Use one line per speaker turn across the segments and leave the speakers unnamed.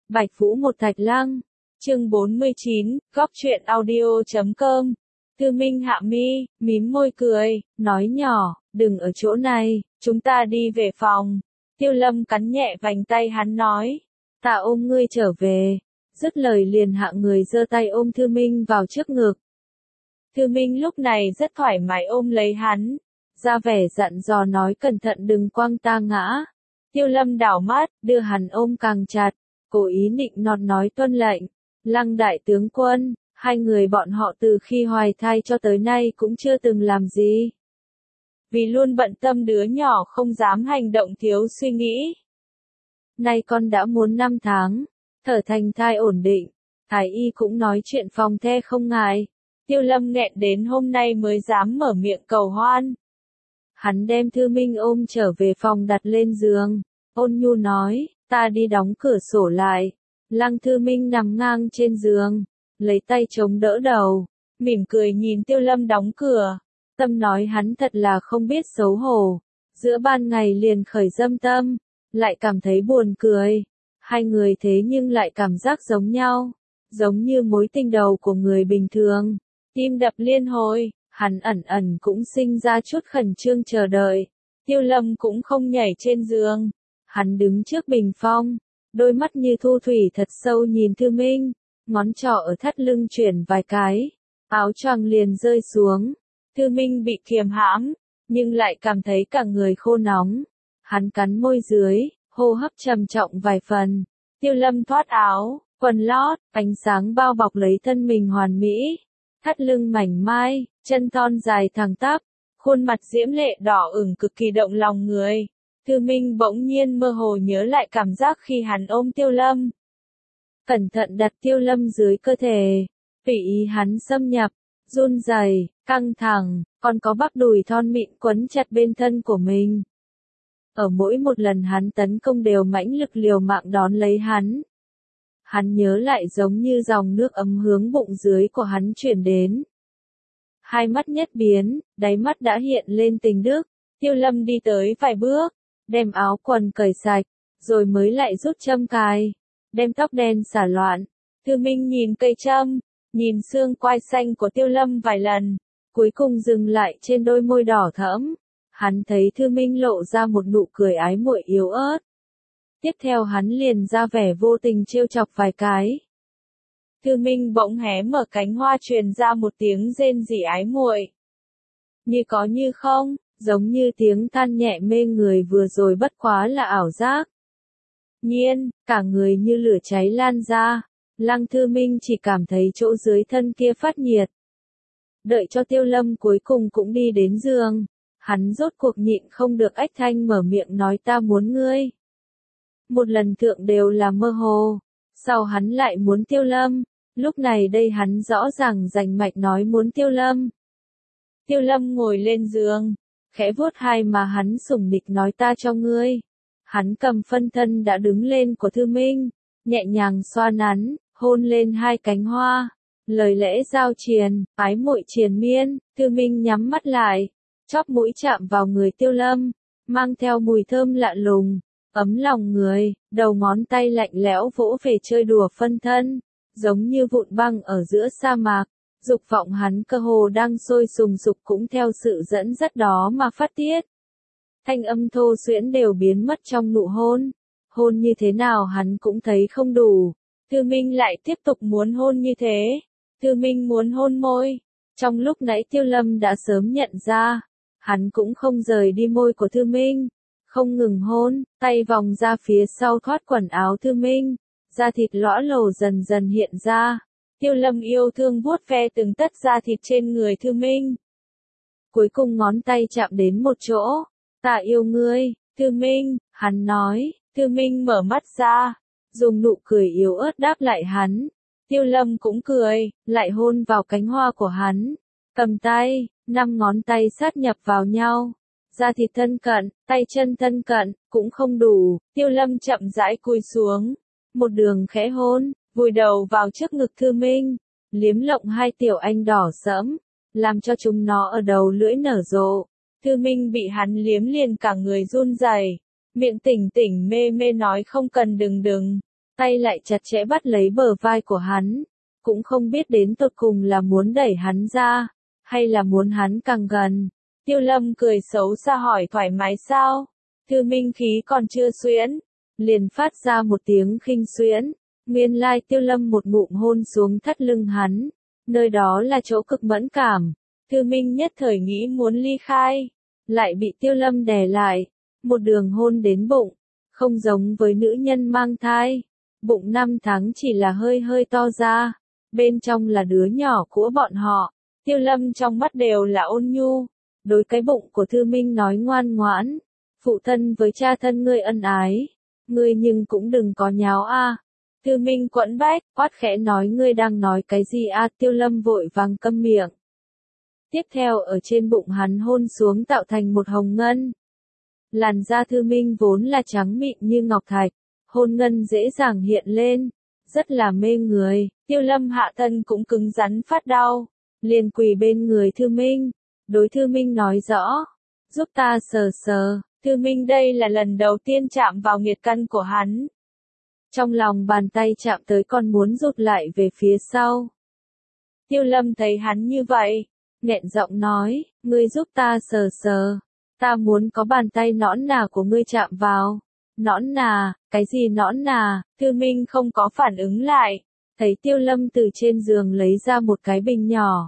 Bạch Vũ một Thạch Lăng, chương 49, góc truyện audio.com. Thư Minh hạ mi, mím môi cười, nói nhỏ, đừng ở chỗ này, chúng ta đi về phòng. Tiêu Lâm cắn nhẹ vành tay hắn nói, ta ôm ngươi trở về. Dứt lời liền hạ người giơ tay ôm Thư Minh vào trước ngực. Thư Minh lúc này rất thoải mái ôm lấy hắn, ra vẻ dặn dò nói cẩn thận đừng quăng ta ngã. Tiêu Lâm đảo mắt, đưa hắn ôm càng chặt, cố ý nịnh nọt nói tuân lệnh. Lăng đại tướng quân, hai người bọn họ từ khi hoài thai cho tới nay cũng chưa từng làm gì. Vì luôn bận tâm đứa nhỏ không dám hành động thiếu suy nghĩ. Nay con đã muốn 5 tháng, thở thành thai ổn định, thái y cũng nói chuyện phòng the không ngại. Tiêu Lâm nghẹn đến hôm nay mới dám mở miệng cầu hoan. Hắn đem Thư Minh ôm trở về phòng đặt lên giường, ôn nhu nói, ta đi đóng cửa sổ lại. Lăng Thư Minh nằm ngang trên giường, lấy tay chống đỡ đầu, mỉm cười nhìn Tiêu Lâm đóng cửa. Tâm nói hắn thật là không biết xấu hổ, giữa ban ngày liền khởi dâm tâm, lại cảm thấy buồn cười. Hai người thế nhưng lại cảm giác giống nhau, giống như mối tình đầu của người bình thường. Tim đập liên hồi, hắn ẩn ẩn cũng sinh ra chút khẩn trương chờ đợi. Tiêu Lâm cũng không nhảy trên giường, hắn đứng trước bình phong, đôi mắt như thu thủy thật sâu nhìn Thư Minh, ngón trỏ ở thắt lưng chuyển vài cái, áo choàng liền rơi xuống. Thư Minh bị kiềm hãm, nhưng lại cảm thấy cả người khô nóng. Hắn cắn môi dưới, hô hấp trầm trọng vài phần. Tiêu Lâm thoát áo, quần lót, ánh sáng bao bọc lấy thân mình hoàn mỹ. Thắt lưng mảnh mai, chân thon dài thẳng tắp, khuôn mặt diễm lệ đỏ ửng cực kỳ động lòng người. Thư Minh bỗng nhiên mơ hồ nhớ lại cảm giác khi hắn ôm Tiêu Lâm. Cẩn thận đặt Tiêu Lâm dưới cơ thể, tùy ý hắn xâm nhập, run rẩy, căng thẳng, còn có bắp đùi thon mịn quấn chặt bên thân của mình. Ở mỗi một lần hắn tấn công đều mãnh lực liều mạng đón lấy hắn. Hắn nhớ lại giống như dòng nước ấm hướng bụng dưới của hắn chuyển đến. Hai mắt nhất biến, đáy mắt đã hiện lên tình đức. Tiêu Lâm đi tới vài bước, đem áo quần cởi sạch, rồi mới lại rút châm cài, đem tóc đen xả loạn. Thư Minh nhìn cây châm, nhìn xương quai xanh của Tiêu Lâm vài lần, cuối cùng dừng lại trên đôi môi đỏ thẫm. Hắn thấy Thư Minh lộ ra một nụ cười ái muội yếu ớt. Tiếp theo hắn liền ra vẻ vô tình trêu chọc vài cái. Thư Minh bỗng hé mở cánh hoa truyền ra một tiếng rên rỉ ái muội. Như có như không, giống như tiếng than nhẹ mê người vừa rồi bất quá là ảo giác. Nhiên, cả người như lửa cháy lan ra, Lăng Thư Minh chỉ cảm thấy chỗ dưới thân kia phát nhiệt. Đợi cho Tiêu Lâm cuối cùng cũng đi đến giường, hắn rốt cuộc nhịn không được ách thanh mở miệng nói ta muốn ngươi. Một lần thượng đều là mơ hồ, sau hắn lại muốn Tiêu Lâm, lúc này đây hắn rõ ràng rành mạch nói muốn Tiêu Lâm. Tiêu Lâm ngồi lên giường, khẽ vuốt hai mà hắn sủng nịch nói ta cho ngươi. Hắn cầm phân thân đã đứng lên của Thư Minh, nhẹ nhàng xoa nắn, hôn lên hai cánh hoa. Lời lẽ giao triền, ái muội triền miên. Thư Minh nhắm mắt lại, chóp mũi chạm vào người Tiêu Lâm, mang theo mùi thơm lạ lùng, ấm lòng người. Đầu ngón tay lạnh lẽo vỗ về chơi đùa phân thân, giống như vụn băng ở giữa sa mạc. Dục vọng hắn cơ hồ đang sôi sùng sục cũng theo sự dẫn dắt đó mà phát tiết. Thanh âm thô xuyễn đều biến mất trong nụ hôn. Hôn như thế nào hắn cũng thấy không đủ. Thư Minh lại tiếp tục muốn hôn như thế. Thư Minh muốn hôn môi. Trong lúc nãy Tiêu Lâm đã sớm nhận ra, hắn cũng không rời đi môi của Thư Minh, không ngừng hôn, tay vòng ra phía sau thoát quần áo Thư Minh, da thịt lõa lồ dần dần hiện ra. Tiêu Lâm yêu thương vuốt ve từng tấc da thịt trên người Thư Minh. Cuối cùng ngón tay chạm đến một chỗ, ta yêu ngươi, Thư Minh, hắn nói. Thư Minh mở mắt ra, dùng nụ cười yếu ớt đáp lại hắn. Tiêu Lâm cũng cười, lại hôn vào cánh hoa của hắn. Cầm tay, 5 ngón tay sát nhập vào nhau. Da thịt thân cận, tay chân thân cận, cũng không đủ. Tiêu Lâm chậm rãi cúi xuống, một đường khẽ hôn, vùi đầu vào trước ngực Thư Minh, liếm lộng hai tiểu anh đỏ sẫm, làm cho chúng nó ở đầu lưỡi nở rộ. Thư Minh bị hắn liếm liền cả người run rẩy, miệng tỉnh tỉnh mê mê nói không cần đừng, tay lại chặt chẽ bắt lấy bờ vai của hắn, cũng không biết đến tột cùng là muốn đẩy hắn ra, hay là muốn hắn càng gần. Tiêu Lâm cười xấu xa hỏi thoải mái sao? Thư Minh khí còn chưa xuyễn, liền phát ra một tiếng khinh xuyễn. Nguyên lai Tiêu Lâm một ngụm hôn xuống thắt lưng hắn, nơi đó là chỗ cực mẫn cảm. Thư Minh nhất thời nghĩ muốn ly khai, lại bị Tiêu Lâm đè lại, một đường hôn đến bụng, không giống với nữ nhân mang thai. Bụng 5 tháng chỉ là hơi hơi to ra, bên trong là đứa nhỏ của bọn họ. Tiêu Lâm trong mắt đều là ôn nhu, đối cái bụng của Thư Minh nói ngoan ngoãn, phụ thân với cha thân ngươi ân ái, ngươi nhưng cũng đừng có nháo a. Thư Minh quẫn bách, quát khẽ nói ngươi đang nói cái gì a? Tiêu Lâm vội vàng câm miệng. Tiếp theo ở trên bụng hắn hôn xuống tạo thành một hồng ngân. Làn da Thư Minh vốn là trắng mịn như ngọc thạch, hôn ngân dễ dàng hiện lên, rất là mê người. Tiêu Lâm hạ thân cũng cứng rắn phát đau, liền quỳ bên người Thư Minh, đối Thư Minh nói rõ, giúp ta sờ sờ. Thư Minh đây là lần đầu tiên chạm vào nghiệt căn của hắn. Trong lòng bàn tay chạm tới còn muốn rụt lại về phía sau. Tiêu Lâm thấy hắn như vậy, nghẹn giọng nói, ngươi giúp ta sờ sờ, ta muốn có bàn tay nõn nà của ngươi chạm vào. Nõn nà, cái gì nõn nà? Thư Minh không có phản ứng lại, thấy Tiêu Lâm từ trên giường lấy ra một cái bình nhỏ.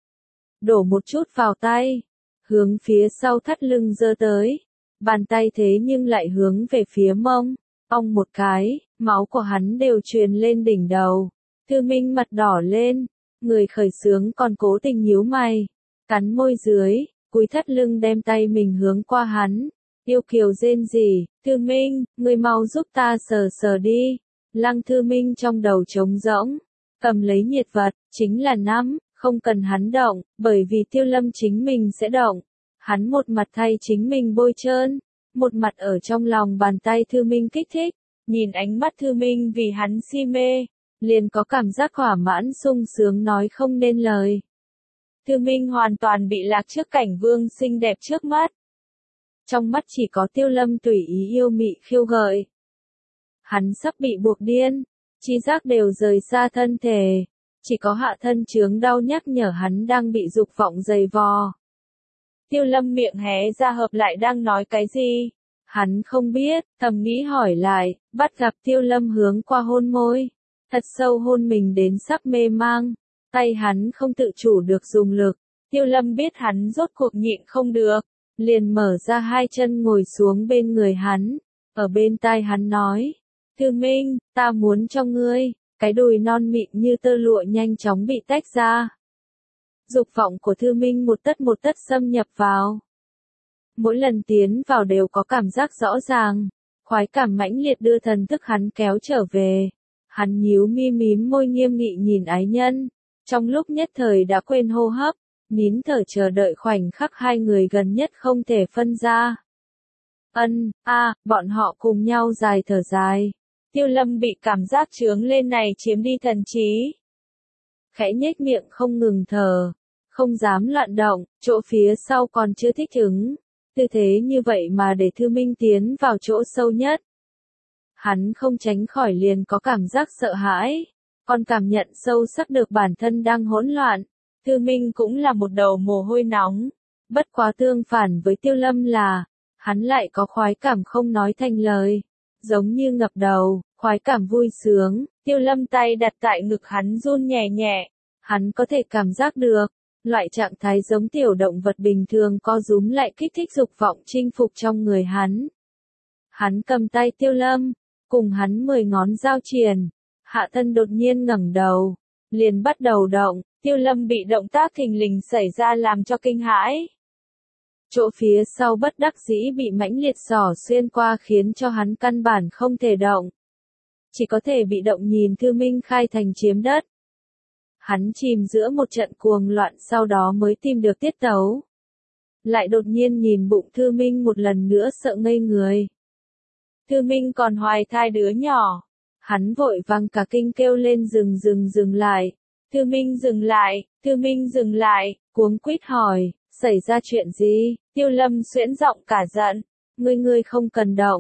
Đổ một chút vào tay, hướng phía sau thắt lưng giơ tới, bàn tay thế nhưng lại hướng về phía mông, ong một cái, máu của hắn đều truyền lên đỉnh đầu. Thư Minh mặt đỏ lên, người khởi sướng còn cố tình nhíu mày, cắn môi dưới, cúi thắt lưng đem tay mình hướng qua hắn, yêu kiều rên rỉ, Thư Minh, người mau giúp ta sờ sờ đi. Lăng Thư Minh trong đầu trống rỗng, cầm lấy nhiệt vật, chính là nắm, không cần hắn động, bởi vì Tiêu Lâm chính mình sẽ động. Hắn một mặt thay chính mình bôi trơn, một mặt ở trong lòng bàn tay Thư Minh kích thích, nhìn ánh mắt Thư Minh vì hắn si mê, liền có cảm giác thỏa mãn sung sướng nói không nên lời. Thư Minh hoàn toàn bị lạc trước cảnh vương xinh đẹp trước mắt. Trong mắt chỉ có Tiêu Lâm tùy ý yêu mị khiêu gợi. Hắn sắp bị buộc điên, chi giác đều rời xa thân thể, chỉ có hạ thân chướng đau nhắc nhở hắn đang bị dục vọng dày vò. Tiêu Lâm miệng hé ra hợp lại đang nói cái gì? Hắn không biết, thầm nghĩ hỏi lại, bắt gặp Tiêu Lâm hướng qua hôn môi, thật sâu hôn mình đến sắp mê mang, tay hắn không tự chủ được dùng lực. Tiêu Lâm biết hắn rốt cuộc nhịn không được, liền mở ra hai chân ngồi xuống bên người hắn, ở bên tai hắn nói, Thư Minh, ta muốn cho ngươi. Cái đùi non mịn như tơ lụa nhanh chóng bị tách ra. Dục vọng của Thư Minh một tấc xâm nhập vào. Mỗi lần tiến vào đều có cảm giác rõ ràng, khoái cảm mãnh liệt đưa thần thức hắn kéo trở về. Hắn nhíu mi mím môi nghiêm nghị nhìn ái nhân, trong lúc nhất thời đã quên hô hấp, nín thở chờ đợi khoảnh khắc hai người gần nhất không thể phân ra. Bọn họ cùng nhau dài thở dài. Tiêu Lâm bị cảm giác chướng lên này chiếm đi thần trí. Khẽ nhếch miệng không ngừng thở, không dám loạn động, chỗ phía sau còn chưa thích ứng. Tư thế như vậy mà để Thư Minh tiến vào chỗ sâu nhất. Hắn không tránh khỏi liền có cảm giác sợ hãi, còn cảm nhận sâu sắc được bản thân đang hỗn loạn. Thư Minh cũng là một đầu mồ hôi nóng, bất quá tương phản với Tiêu Lâm là, hắn lại có khoái cảm không nói thành lời. Giống như ngập đầu, khoái cảm vui sướng, Tiêu Lâm tay đặt tại ngực hắn run nhẹ nhẹ, hắn có thể cảm giác được, loại trạng thái giống tiểu động vật bình thường co rúm lại kích thích dục vọng chinh phục trong người hắn. Hắn cầm tay Tiêu Lâm, cùng hắn 10 ngón giao triền, hạ thân đột nhiên ngẩng đầu, liền bắt đầu động, Tiêu Lâm bị động tác thình lình xảy ra làm cho kinh hãi. Chỗ phía sau bất đắc dĩ bị mãnh liệt xỏ xuyên qua khiến cho hắn căn bản không thể động. Chỉ có thể bị động nhìn Thư Minh khai thành chiếm đất. Hắn chìm giữa một trận cuồng loạn sau đó mới tìm được tiết tấu. Lại đột nhiên nhìn bụng Thư Minh một lần nữa sợ ngây người. Thư Minh còn hoài thai đứa nhỏ. Hắn vội vàng cả kinh kêu lên dừng lại. Thư Minh dừng lại, Thư Minh dừng lại, cuống quýt hỏi. Xảy ra chuyện gì? Tiêu Lâm xuyễn giọng cả giận, ngươi không cần động,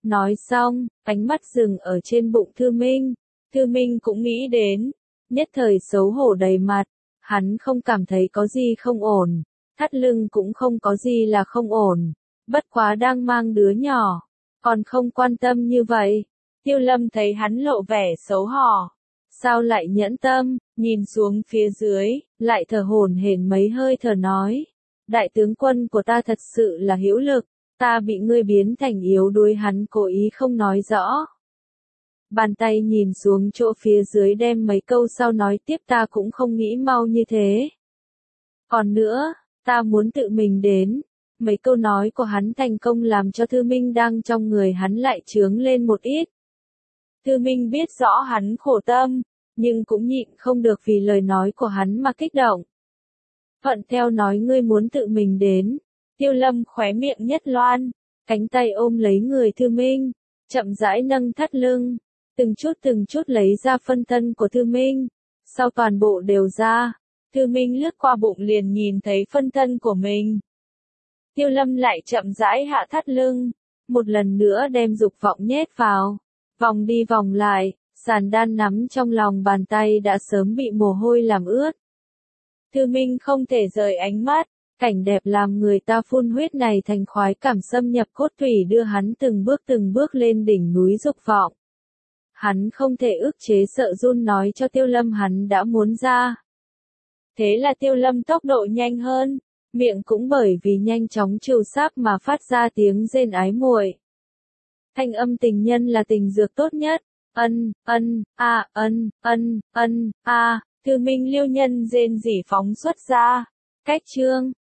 Nói xong, ánh mắt dừng ở trên bụng Thư Minh. Thư Minh cũng nghĩ đến, nhất thời xấu hổ đầy mặt, hắn không cảm thấy có gì không ổn, thắt lưng cũng không có gì là không ổn, bất quá đang mang đứa nhỏ, còn không quan tâm như vậy. Tiêu Lâm thấy hắn lộ vẻ xấu hổ, sao lại nhẫn tâm, nhìn xuống phía dưới, lại thở hổn hển mấy hơi thở nói, đại tướng quân của ta thật sự là hữu lực, ta bị ngươi biến thành yếu đuối, hắn cố ý không nói rõ. Bàn tay nhìn xuống chỗ phía dưới đem mấy câu sau nói tiếp, ta cũng không nghĩ mau như thế. Còn nữa, ta muốn tự mình đến. Mấy câu nói của hắn thành công làm cho Thư Minh đang trong người hắn lại chướng lên một ít. Thư Minh biết rõ hắn khổ tâm, nhưng cũng nhịn không được vì lời nói của hắn mà kích động. Thuận theo nói, ngươi muốn tự mình đến. Tiêu Lâm khóe miệng nhất loan, cánh tay ôm lấy người Thư Minh, chậm rãi nâng thắt lưng, từng chút lấy ra phân thân của Thư Minh, sau toàn bộ đều ra. Thư Minh lướt qua bụng liền nhìn thấy phân thân của mình. Tiêu Lâm lại chậm rãi hạ thắt lưng, một lần nữa đem dục vọng nhét vào, vòng đi vòng lại, sàn đan nắm trong lòng bàn tay đã sớm bị mồ hôi làm ướt. Thư Minh không thể rời ánh mắt, cảnh đẹp làm người ta phun huyết này thành khoái cảm xâm nhập cốt tủy, đưa hắn từng bước lên đỉnh núi dục vọng. Hắn không thể ức chế sợ run nói cho Tiêu Lâm hắn đã muốn ra. Thế là Tiêu Lâm tốc độ nhanh hơn, miệng cũng bởi vì nhanh chóng trừu sáp mà phát ra tiếng rên ái muội. Thanh âm tình nhân là tình dược tốt nhất. Thư Minh liêu nhân rên rỉ phóng xuất ra. Cách chương